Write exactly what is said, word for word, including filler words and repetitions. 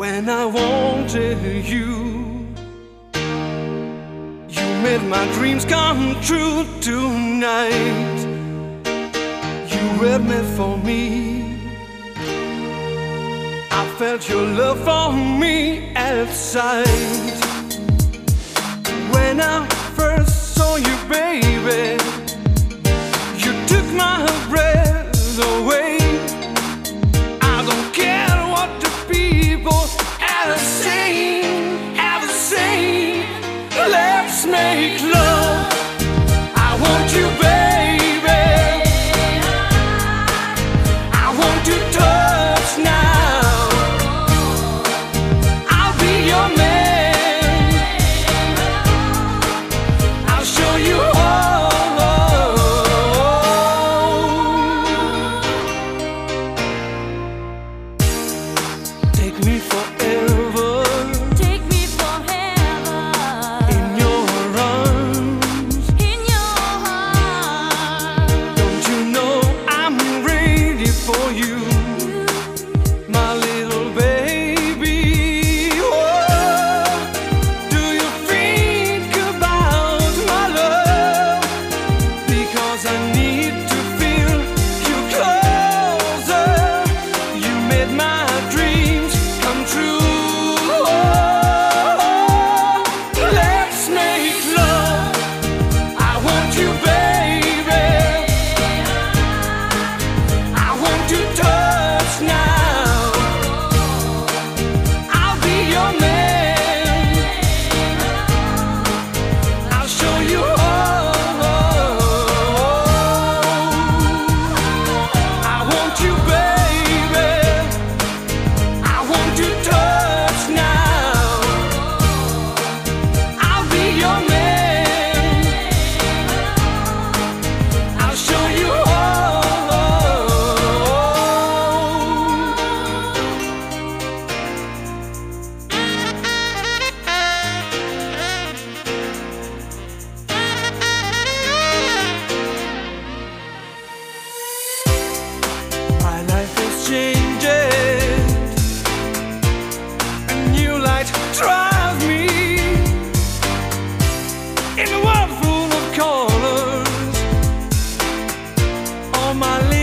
when I wanted you. You made my dreams come true tonight. You were meant for me. I felt your love for me at sight. When I first saw you, baby, you took my breath away. I don't care what the people ever say, ever say. Let's make love. I want you, baby. I want to touch now. I'll be your man. I'll show you all. Take me forever. Take me forever. In your arms. In your heart. Don't you know I'm ready for you, my little baby? Oh, do you think about my love? Because I need to feel you closer. You made my dreams come true. Oh, let's make love. I want you, baby. I want to touch now. I'll be your man. I'll show you all. I want you, baby. I want to touch now. I'll be your man. I'll show you all. My life is changing. A new light drives me in a world full of colors. All my